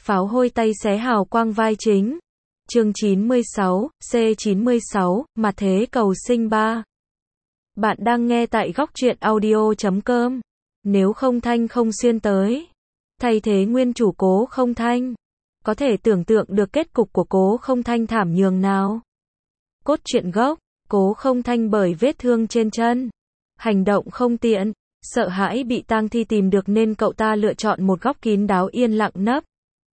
Pháo hôi tay xé hào quang vai chính. Chương 96, C96, Mặt thế cầu sinh 3. Bạn đang nghe tại góc truyện audio.com. Nếu Không Thanh không xuyên tới, thay thế nguyên chủ Cố Không Thanh, có thể tưởng tượng được kết cục của Cố Không Thanh thảm nhường nào. Cốt truyện gốc, Cố Không Thanh bởi vết thương trên chân, hành động không tiện, sợ hãi bị tang thi tìm được nên cậu ta lựa chọn một góc kín đáo yên lặng nấp.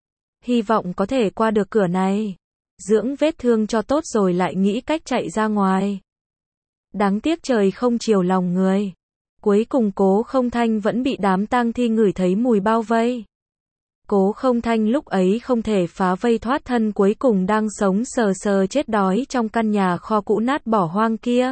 Hy vọng có thể qua được cửa này, dưỡng vết thương cho tốt rồi lại nghĩ cách chạy ra ngoài. Đáng tiếc trời không chiều lòng người. Cuối cùng Cố Không Thanh vẫn bị đám tang thi ngửi thấy mùi bao vây. Cố Không Thanh lúc ấy không thể phá vây thoát thân, cuối cùng đang sống sờ sờ chết đói trong căn nhà kho cũ nát bỏ hoang kia.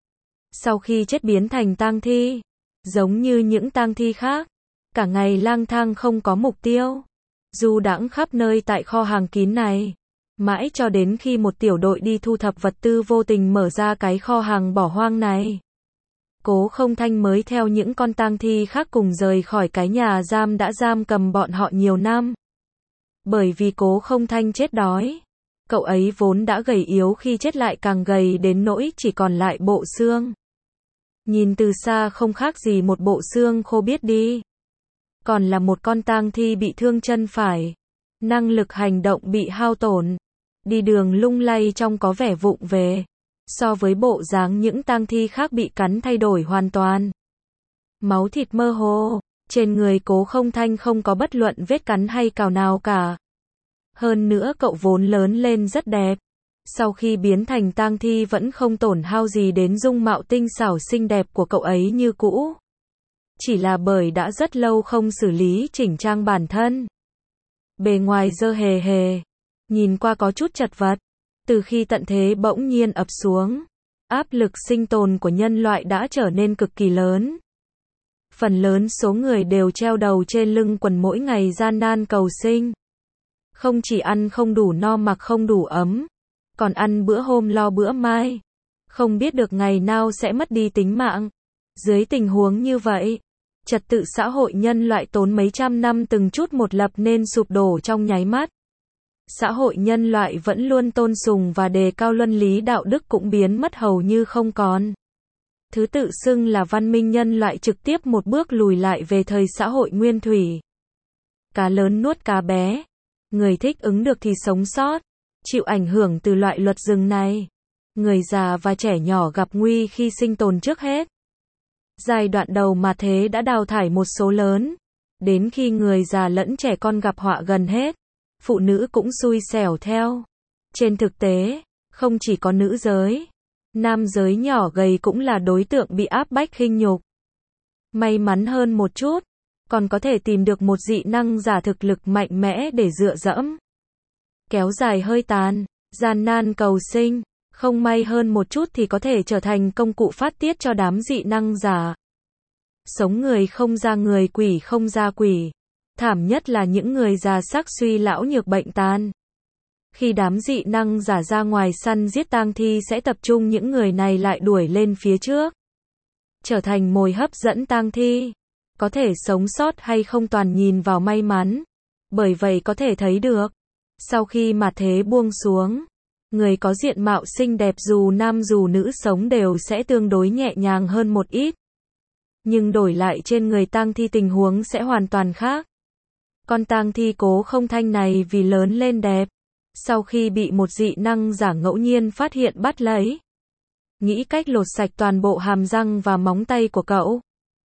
Sau khi chết biến thành tang thi, giống như những tang thi khác, cả ngày lang thang không có mục tiêu, du đãng khắp nơi tại kho hàng kín này, mãi cho đến khi một tiểu đội đi thu thập vật tư vô tình mở ra cái kho hàng bỏ hoang này. Cố Không Thanh mới theo những con tang thi khác cùng rời khỏi cái nhà giam đã giam cầm bọn họ nhiều năm. Bởi vì Cố Không Thanh chết đói, cậu ấy vốn đã gầy yếu khi chết lại càng gầy đến nỗi chỉ còn lại bộ xương. Nhìn từ xa không khác gì một bộ xương khô biết đi. Còn là một con tang thi bị thương chân phải, năng lực hành động bị hao tổn, đi đường lung lay trông có vẻ vụng về. So với bộ dáng những tang thi khác bị cắn thay đổi hoàn toàn. Máu thịt mơ hồ, trên người Cố Không Thanh không có bất luận vết cắn hay cào nào cả. Hơn nữa cậu vốn lớn lên rất đẹp, sau khi biến thành tang thi vẫn không tổn hao gì đến dung mạo tinh xảo xinh đẹp của cậu ấy như cũ. Chỉ là bởi đã rất lâu không xử lý chỉnh trang bản thân. Bề ngoài dơ hề hề, nhìn qua có chút chật vật. Từ khi tận thế bỗng nhiên ập xuống, áp lực sinh tồn của nhân loại đã trở nên cực kỳ lớn. Phần lớn số người đều treo đầu trên lưng quần mỗi ngày gian nan cầu sinh. Không chỉ ăn không đủ no mặc không đủ ấm, còn ăn bữa hôm lo bữa mai. Không biết được ngày nào sẽ mất đi tính mạng. Dưới tình huống như vậy, trật tự xã hội nhân loại tốn mấy trăm năm từng chút một lập nên sụp đổ trong nháy mắt. Xã hội nhân loại vẫn luôn tôn sùng và đề cao luân lý đạo đức cũng biến mất hầu như không còn. Thứ tự xưng là văn minh nhân loại trực tiếp một bước lùi lại về thời xã hội nguyên thủy. Cá lớn nuốt cá bé. Người thích ứng được thì sống sót, chịu ảnh hưởng từ loại luật rừng này. Người già và trẻ nhỏ gặp nguy khi sinh tồn trước hết. Giai đoạn đầu mà thế đã đào thải một số lớn. Đến khi người già lẫn trẻ con gặp họa gần hết, phụ nữ cũng xui xẻo theo. Trên thực tế, không chỉ có nữ giới, nam giới nhỏ gầy cũng là đối tượng bị áp bách khinh nhục. May mắn hơn một chút, còn có thể tìm được một dị năng giả thực lực mạnh mẽ để dựa dẫm. Kéo dài hơi tàn, gian nan cầu sinh, không may hơn một chút thì có thể trở thành công cụ phát tiết cho đám dị năng giả. Sống người không ra người, quỷ không ra quỷ. Thảm nhất là những người già xác suy lão nhược bệnh tàn. Khi đám dị năng giả ra ngoài săn giết tang thi sẽ tập trung những người này lại đuổi lên phía trước, trở thành mồi hấp dẫn tang thi. Có thể sống sót hay không toàn nhìn vào may mắn. Bởi vậy có thể thấy được, sau khi mà thế buông xuống, người có diện mạo xinh đẹp dù nam dù nữ sống đều sẽ tương đối nhẹ nhàng hơn một ít. Nhưng đổi lại trên người tang thi tình huống sẽ hoàn toàn khác. Con tang thi Cố Không Thanh này vì lớn lên đẹp, sau khi bị một dị năng giả ngẫu nhiên phát hiện bắt lấy, nghĩ cách lột sạch toàn bộ hàm răng và móng tay của cậu,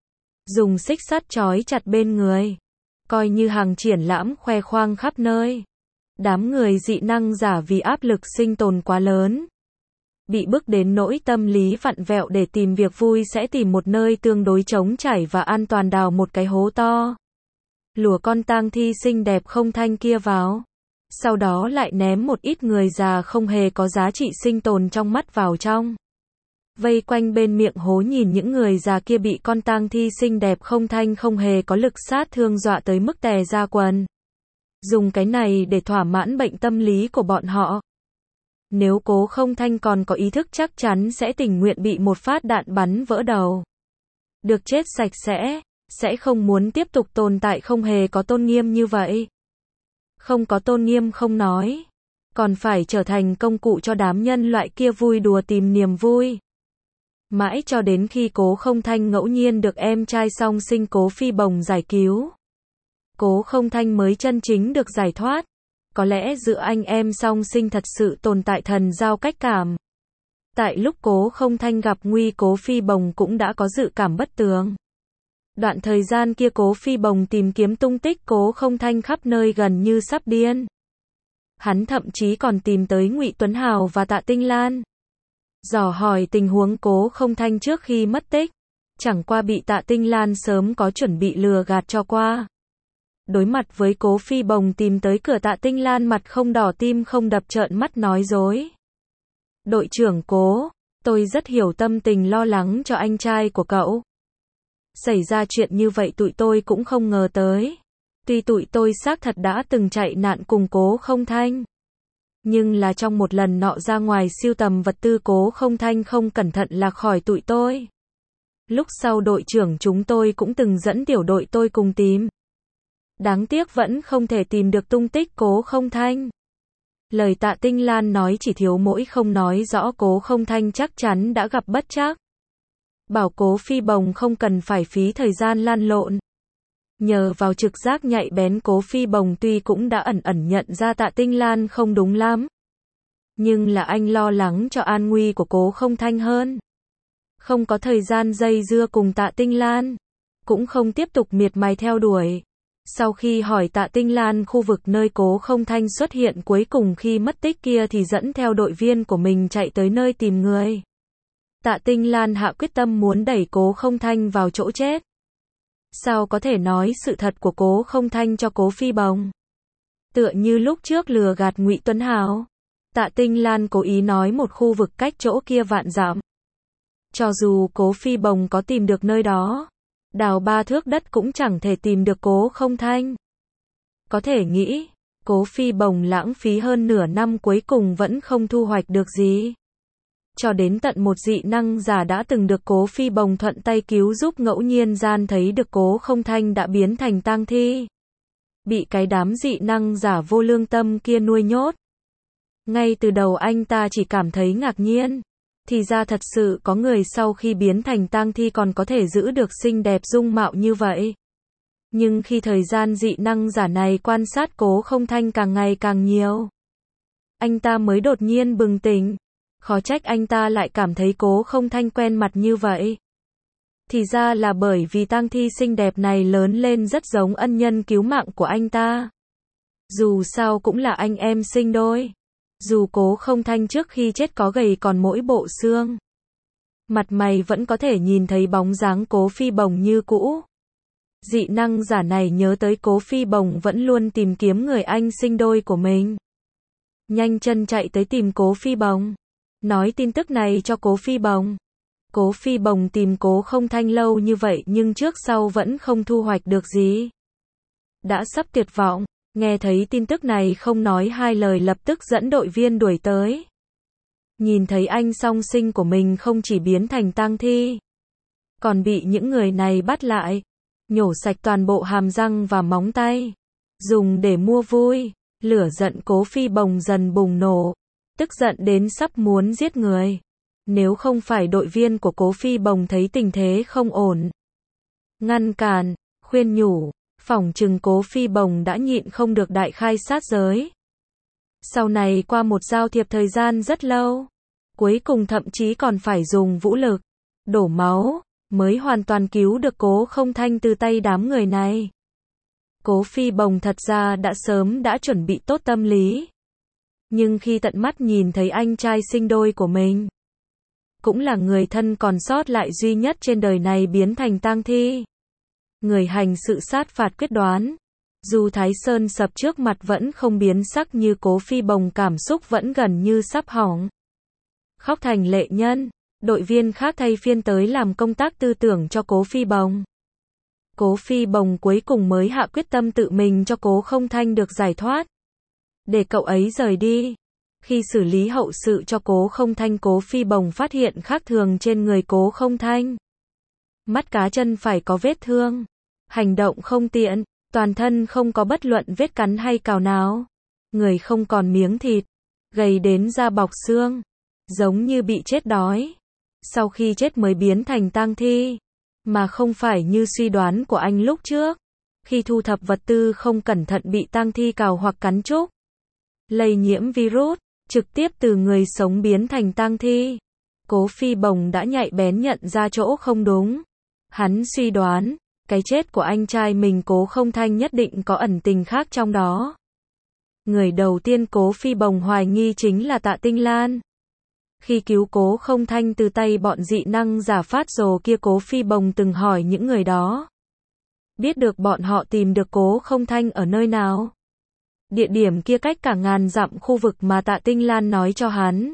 dùng xích sắt trói chặt bên người, coi như hàng triển lãm khoe khoang khắp nơi. Đám người dị năng giả vì áp lực sinh tồn quá lớn, bị bức đến nỗi tâm lý vặn vẹo, để tìm việc vui sẽ tìm một nơi tương đối trống trải và an toàn đào một cái hố to, lùa con tang thi xinh đẹp Không Thanh kia vào. Sau đó lại ném một ít người già không hề có giá trị sinh tồn trong mắt vào trong. Vây quanh bên miệng hố nhìn những người già kia bị con tang thi xinh đẹp Không Thanh không hề có lực sát thương dọa tới mức tè ra quần. Dùng cái này để thỏa mãn bệnh tâm lý của bọn họ. Nếu Cố Không Thanh còn có ý thức chắc chắn sẽ tình nguyện bị một phát đạn bắn vỡ đầu. Được chết sạch sẽ không muốn tiếp tục tồn tại không hề có tôn nghiêm như vậy. Không có tôn nghiêm không nói, còn phải trở thành công cụ cho đám nhân loại kia vui đùa tìm niềm vui. Mãi cho đến khi Cố Không Thanh ngẫu nhiên được em trai song sinh Cố Phi Bồng giải cứu, Cố Không Thanh mới chân chính được giải thoát. Có lẽ giữa anh em song sinh thật sự tồn tại thần giao cách cảm. Tại lúc Cố Không Thanh gặp nguy, Cố Phi Bồng cũng đã có dự cảm bất tường. Đoạn thời gian kia Cố Phi Bồng tìm kiếm tung tích Cố Không Thanh khắp nơi gần như sắp điên. Hắn thậm chí còn tìm tới Ngụy Tuấn Hào và Tạ Tinh Lan, dò hỏi tình huống Cố Không Thanh trước khi mất tích. Chẳng qua bị Tạ Tinh Lan sớm có chuẩn bị lừa gạt cho qua. Đối mặt với Cố Phi Bồng tìm tới cửa, Tạ Tinh Lan mặt không đỏ tim không đập trợn mắt nói dối. Đội trưởng Cố, tôi rất hiểu tâm tình lo lắng cho anh trai của cậu. Xảy ra chuyện như vậy tụi tôi cũng không ngờ tới. Tuy tụi tôi xác thật đã từng chạy nạn cùng Cố Không Thanh, nhưng là trong một lần nọ ra ngoài sưu tầm vật tư, Cố Không Thanh không cẩn thận lạc khỏi tụi tôi. Lúc sau đội trưởng chúng tôi cũng từng dẫn tiểu đội tôi cùng tìm. Đáng tiếc vẫn không thể tìm được tung tích Cố Không Thanh. Lời Tạ Tinh Lan nói chỉ thiếu mỗi không nói rõ Cố Không Thanh chắc chắn đã gặp bất trắc. Bảo Cố Phi Bồng không cần phải phí thời gian lan lộn. Nhờ vào trực giác nhạy bén, Cố Phi Bồng tuy cũng đã ẩn ẩn nhận ra Tạ Tinh Lan không đúng lắm, nhưng là anh lo lắng cho an nguy của Cố Không Thanh hơn. Không có thời gian dây dưa cùng Tạ Tinh Lan, cũng không tiếp tục miệt mài theo đuổi. Sau khi hỏi Tạ Tinh Lan khu vực nơi Cố Không Thanh xuất hiện cuối cùng khi mất tích kia thì dẫn theo đội viên của mình chạy tới nơi tìm người. Tạ Tinh Lan hạ quyết tâm muốn đẩy Cố Không Thanh vào chỗ chết. Sao có thể nói sự thật của Cố Không Thanh cho Cố Phi Bồng? Tựa như lúc trước lừa gạt Ngụy Tuấn Hào, Tạ Tinh Lan cố ý nói một khu vực cách chỗ kia vạn dặm. Cho dù Cố Phi Bồng có tìm được nơi đó, đào 3 thước đất cũng chẳng thể tìm được Cố Không Thanh. Có thể nghĩ, Cố Phi Bồng lãng phí hơn nửa năm cuối cùng vẫn không thu hoạch được gì. Cho đến tận một dị năng giả đã từng được Cố Phi Bồng thuận tay cứu giúp ngẫu nhiên gian thấy được Cố Không Thanh đã biến thành tang thi. Bị cái đám dị năng giả vô lương tâm kia nuôi nhốt. Ngay từ đầu anh ta chỉ cảm thấy ngạc nhiên. Thì ra thật sự có người sau khi biến thành tang thi còn có thể giữ được xinh đẹp dung mạo như vậy. Nhưng khi thời gian dị năng giả này quan sát Cố Không Thanh càng ngày càng nhiều, anh ta mới đột nhiên bừng tỉnh. Khó trách anh ta lại cảm thấy Cố Không Thanh quen mặt như vậy. Thì ra là bởi vì tang thi xinh đẹp này lớn lên rất giống ân nhân cứu mạng của anh ta. Dù sao cũng là anh em sinh đôi. Dù Cố Không Thanh trước khi chết có gầy còn mỗi bộ xương, mặt mày vẫn có thể nhìn thấy bóng dáng Cố Phi Bồng như cũ. Dị năng giả này nhớ tới Cố Phi Bồng vẫn luôn tìm kiếm người anh sinh đôi của mình. Nhanh chân chạy tới tìm Cố Phi Bồng, nói tin tức này cho Cố Phi Bồng. Cố Phi Bồng tìm Cố Không Thanh lâu như vậy nhưng trước sau vẫn không thu hoạch được gì. Đã sắp tuyệt vọng, nghe thấy tin tức này không nói hai lời lập tức dẫn đội viên đuổi tới. Nhìn thấy anh song sinh của mình không chỉ biến thành tang thi, còn bị những người này bắt lại, nhổ sạch toàn bộ hàm răng và móng tay, dùng để mua vui. Lửa giận Cố Phi Bồng dần bùng nổ, tức giận đến sắp muốn giết người. Nếu không phải đội viên của Cố Phi Bồng thấy tình thế không ổn, ngăn cản, khuyên nhủ, phỏng chừng Cố Phi Bồng đã nhịn không được đại khai sát giới. Sau này qua một giao thiệp thời gian rất lâu, cuối cùng thậm chí còn phải dùng vũ lực, đổ máu, mới hoàn toàn cứu được Cố Không Thanh từ tay đám người này. Cố Phi Bồng thật ra đã sớm đã chuẩn bị tốt tâm lý. Nhưng khi tận mắt nhìn thấy anh trai sinh đôi của mình, cũng là người thân còn sót lại duy nhất trên đời này biến thành tang thi, người hành sự sát phạt quyết đoán, dù Thái Sơn sập trước mặt vẫn không biến sắc như Cố Phi Bồng, cảm xúc vẫn gần như sắp hỏng. Khóc thành lệ nhân, đội viên khác thay phiên tới làm công tác tư tưởng cho Cố Phi Bồng. Cố Phi Bồng cuối cùng mới hạ quyết tâm tự mình cho Cố Không Thanh được giải thoát, để cậu ấy rời đi. Khi xử lý hậu sự cho Cố Không Thanh, Cố Phi Bồng phát hiện khác thường trên người Cố Không Thanh. Mắt cá chân phải có vết thương, hành động không tiện, Toàn thân không có bất luận vết cắn hay cào nào. Người không còn miếng thịt. Gầy đến da bọc xương. Giống như bị chết đói. Sau khi chết mới biến thành tang thi. Mà không phải như suy đoán của anh lúc trước. Khi thu thập vật tư không cẩn thận bị tang thi cào hoặc cắn trúc. Lây nhiễm virus. Trực tiếp từ người sống biến thành tang thi. Cố Phi Bồng đã nhạy bén nhận ra chỗ không đúng. Hắn suy đoán, cái chết của anh trai mình Cố Không Thanh nhất định có ẩn tình khác trong đó. Người đầu tiên Cố Phi Bồng hoài nghi chính là Tạ Tinh Lan. Khi cứu Cố Không Thanh từ tay bọn dị năng giả phát rồ kia, Cố Phi Bồng từng hỏi những người đó. Biết được bọn họ tìm được Cố Không Thanh ở nơi nào. Địa điểm kia cách cả ngàn dặm khu vực mà Tạ Tinh Lan nói cho hắn.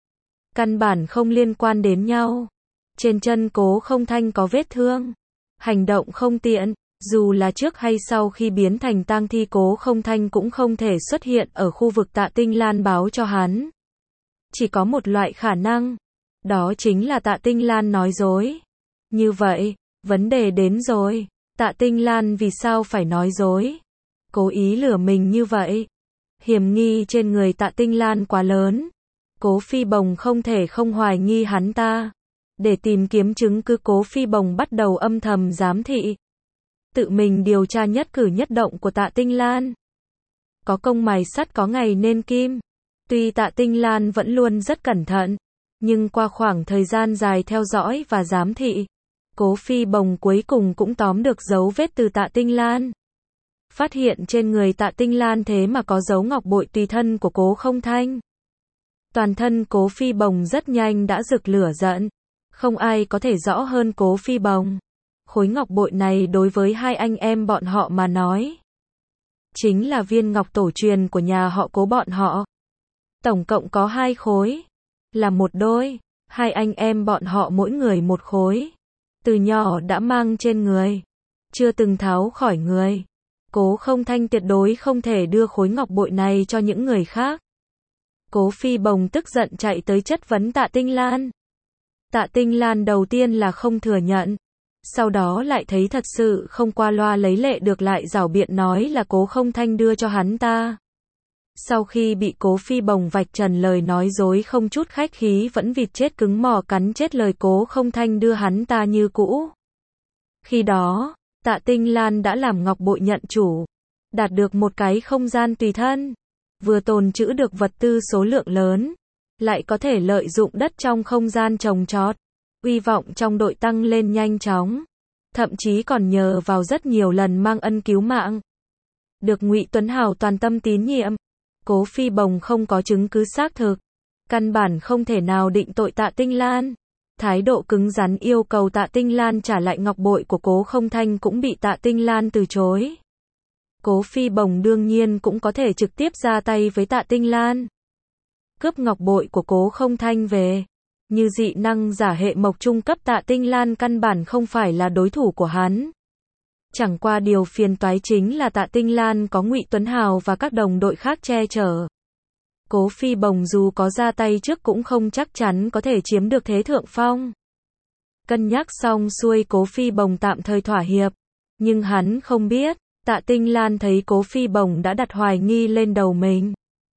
Căn bản không liên quan đến nhau. Trên chân Cố Không Thanh có vết thương. Hành động không tiện. Dù là trước hay sau khi biến thành tang thi, Cố Không Thanh cũng không thể xuất hiện ở khu vực Tạ Tinh Lan báo cho hắn. Chỉ có một loại khả năng. Đó chính là Tạ Tinh Lan nói dối. Như vậy, vấn đề đến rồi. Tạ Tinh Lan vì sao phải nói dối? Cố ý lừa mình như vậy. Hiểm nghi trên người Tạ Tinh Lan quá lớn. Cố Phi Bồng không thể không hoài nghi hắn ta. Để tìm kiếm chứng cứ, Cố Phi Bồng bắt đầu âm thầm giám thị. Tự mình điều tra nhất cử nhất động của Tạ Tinh Lan. Có công mài sắt có ngày nên kim. Tuy Tạ Tinh Lan vẫn luôn rất cẩn thận, nhưng qua khoảng thời gian dài theo dõi và giám thị, Cố Phi Bồng cuối cùng cũng tóm được dấu vết từ Tạ Tinh Lan. Phát hiện trên người Tạ Tinh Lan thế mà có dấu ngọc bội tùy thân của Cố Không Thanh. Toàn thân Cố Phi Bồng rất nhanh đã rực lửa giận. Không ai có thể rõ hơn Cố Phi Bồng. Khối ngọc bội này đối với hai anh em bọn họ mà nói, chính là viên ngọc tổ truyền của nhà họ Cố bọn họ. Tổng cộng có 2 khối. Là một đôi. Hai anh em bọn họ mỗi người một khối. Từ nhỏ đã mang trên người. Chưa từng tháo khỏi người. Cố Không Thanh tuyệt đối không thể đưa khối ngọc bội này cho những người khác. Cố Phi Bồng tức giận chạy tới chất vấn Tạ Tinh Lan. Tạ Tinh Lan đầu tiên là không thừa nhận. Sau đó lại thấy thật sự không qua loa lấy lệ được, lại giảo biện nói là Cố Không Thanh đưa cho hắn ta. Sau khi bị Cố Phi Bồng vạch trần lời nói dối không chút khách khí, vẫn vịt chết cứng mỏ cắn chết lời Cố Không Thanh đưa hắn ta như cũ. Khi đó, Tạ Tinh Lan đã làm ngọc bội nhận chủ, đạt được một cái không gian tùy thân, vừa tồn trữ được vật tư số lượng lớn, lại có thể lợi dụng đất trong không gian trồng trọt, uy vọng trong đội tăng lên nhanh chóng, thậm chí còn nhờ vào rất nhiều lần mang ân cứu mạng. Được Ngụy Tuấn Hào toàn tâm tín nhiệm. Cố Phi Bồng không có chứng cứ xác thực, căn bản không thể nào định tội Tạ Tinh Lan. Thái độ cứng rắn yêu cầu Tạ Tinh Lan trả lại ngọc bội của Cố Không Thanh cũng bị Tạ Tinh Lan từ chối. Cố Phi Bồng đương nhiên cũng có thể trực tiếp ra tay với Tạ Tinh Lan, cướp ngọc bội của Cố Không Thanh về. Như dị năng giả hệ mộc trung cấp, Tạ Tinh Lan căn bản không phải là đối thủ của hắn. Chẳng qua điều phiền toái chính là Tạ Tinh Lan có Ngụy Tuấn Hào và các đồng đội khác che chở. Cố Phi Bồng dù có ra tay trước cũng không chắc chắn có thể chiếm được thế thượng phong. Cân nhắc xong xuôi, Cố Phi Bồng tạm thời thỏa hiệp. Nhưng hắn không biết, Tạ Tinh Lan thấy Cố Phi Bồng đã đặt hoài nghi lên đầu mình.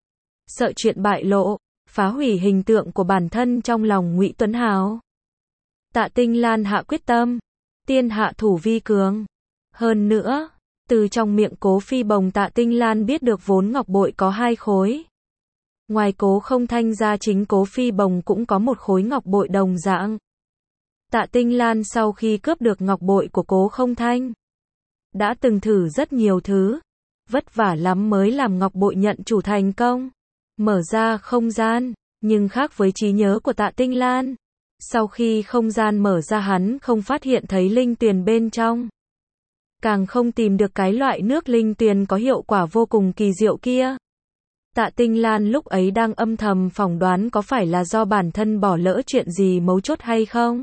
Sợ chuyện bại lộ, phá hủy hình tượng của bản thân trong lòng Ngụy Tuấn Hào. Tạ Tinh Lan hạ quyết tâm, tiên hạ thủ vi cường. Hơn nữa, từ trong miệng Cố Phi Bồng Tạ Tinh Lan biết được vốn ngọc bội có 2 khối. Ngoài Cố Không Thanh ra, chính Cố Phi Bồng cũng có một khối ngọc bội đồng dạng. Tạ Tinh Lan sau khi cướp được ngọc bội của Cố Không Thanh, đã từng thử rất nhiều thứ, vất vả lắm mới làm ngọc bội nhận chủ thành công, mở ra không gian, nhưng khác với trí nhớ của Tạ Tinh Lan, sau khi không gian mở ra hắn không phát hiện thấy linh tuyền bên trong. Càng không tìm được cái loại nước linh tuyền có hiệu quả vô cùng kỳ diệu kia. Tạ Tinh Lan lúc ấy đang âm thầm phỏng đoán có phải là do bản thân bỏ lỡ chuyện gì mấu chốt hay không.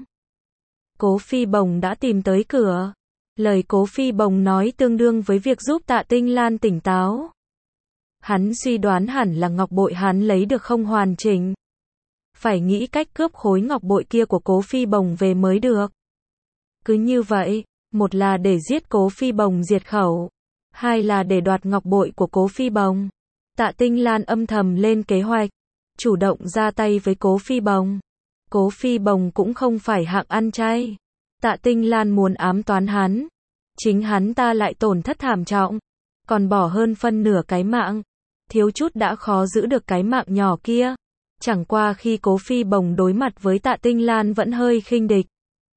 Cố Phi Bồng đã tìm tới cửa. Lời Cố Phi Bồng nói tương đương với việc giúp Tạ Tinh Lan tỉnh táo. Hắn suy đoán hẳn là ngọc bội hắn lấy được không hoàn chỉnh. Phải nghĩ cách cướp khối ngọc bội kia của Cố Phi Bồng về mới được. Cứ như vậy, một là để giết Cố Phi Bồng diệt khẩu, Hai là để đoạt ngọc bội của Cố Phi Bồng. Tạ Tinh Lan âm thầm lên kế hoạch, chủ động ra tay với Cố Phi Bồng. Cố Phi Bồng cũng không phải hạng ăn chay. Tạ Tinh Lan muốn ám toán hắn, chính hắn ta lại tổn thất thảm trọng, còn bỏ hơn phân nửa cái mạng, thiếu chút đã khó giữ được cái mạng nhỏ kia. Chẳng qua khi Cố Phi Bồng đối mặt với Tạ Tinh Lan vẫn hơi khinh địch.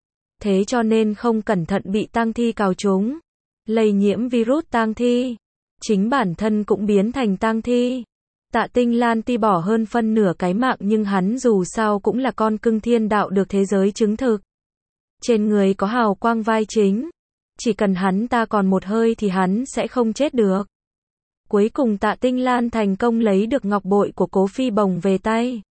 Thế cho nên không cẩn thận bị tang thi cào trúng, lây nhiễm virus tang thi, chính bản thân cũng biến thành tang thi. Tạ Tinh Lan tuy bỏ hơn phân nửa cái mạng nhưng hắn dù sao cũng là con cưng thiên đạo được thế giới chứng thực. Trên người có hào quang vai chính, chỉ cần hắn ta còn một hơi thì hắn sẽ không chết được. Cuối cùng Tạ Tinh Lan thành công lấy được ngọc bội của Cố Phi Bồng về tay,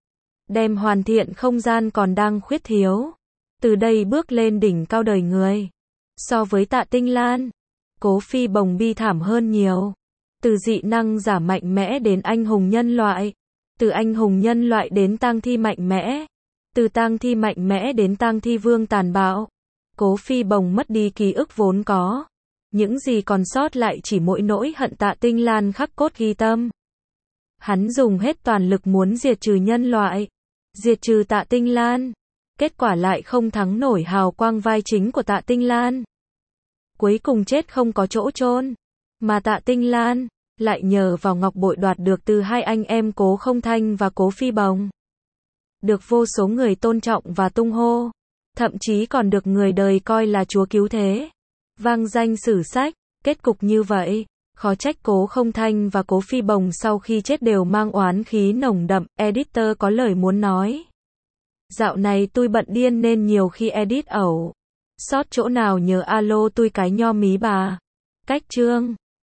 đem hoàn thiện không gian còn đang khuyết thiếu, từ đây bước lên đỉnh cao đời người. So với Tạ Tinh Lan, Cố Phi Bồng bi thảm hơn nhiều. Từ dị năng giả mạnh mẽ đến anh hùng nhân loại, từ anh hùng nhân loại đến tang thi mạnh mẽ, từ tang thi mạnh mẽ đến tang thi vương tàn bạo. Cố Phi Bồng mất đi ký ức vốn có, những gì còn sót lại chỉ mỗi nỗi hận Tạ Tinh Lan khắc cốt ghi tâm. Hắn dùng hết toàn lực muốn diệt trừ nhân loại, diệt trừ Tạ Tinh Lan, kết quả lại không thắng nổi hào quang vai chính của Tạ Tinh Lan. Cuối cùng chết không có chỗ chôn, mà Tạ Tinh Lan lại nhờ vào ngọc bội đoạt được từ hai anh em Cố Không Thanh và Cố Phi Bồng, được vô số người tôn trọng và tung hô, thậm chí còn được người đời coi là chúa cứu thế, vang danh sử sách. Kết cục như vậy, khó trách Cố Không Thanh và Cố Phi Bồng sau khi chết đều mang oán khí nồng đậm. Editor có lời muốn nói. Dạo này tôi bận điên nên nhiều khi edit ẩu, sót chỗ nào nhớ alo tôi cái nho mí bà. Cách chương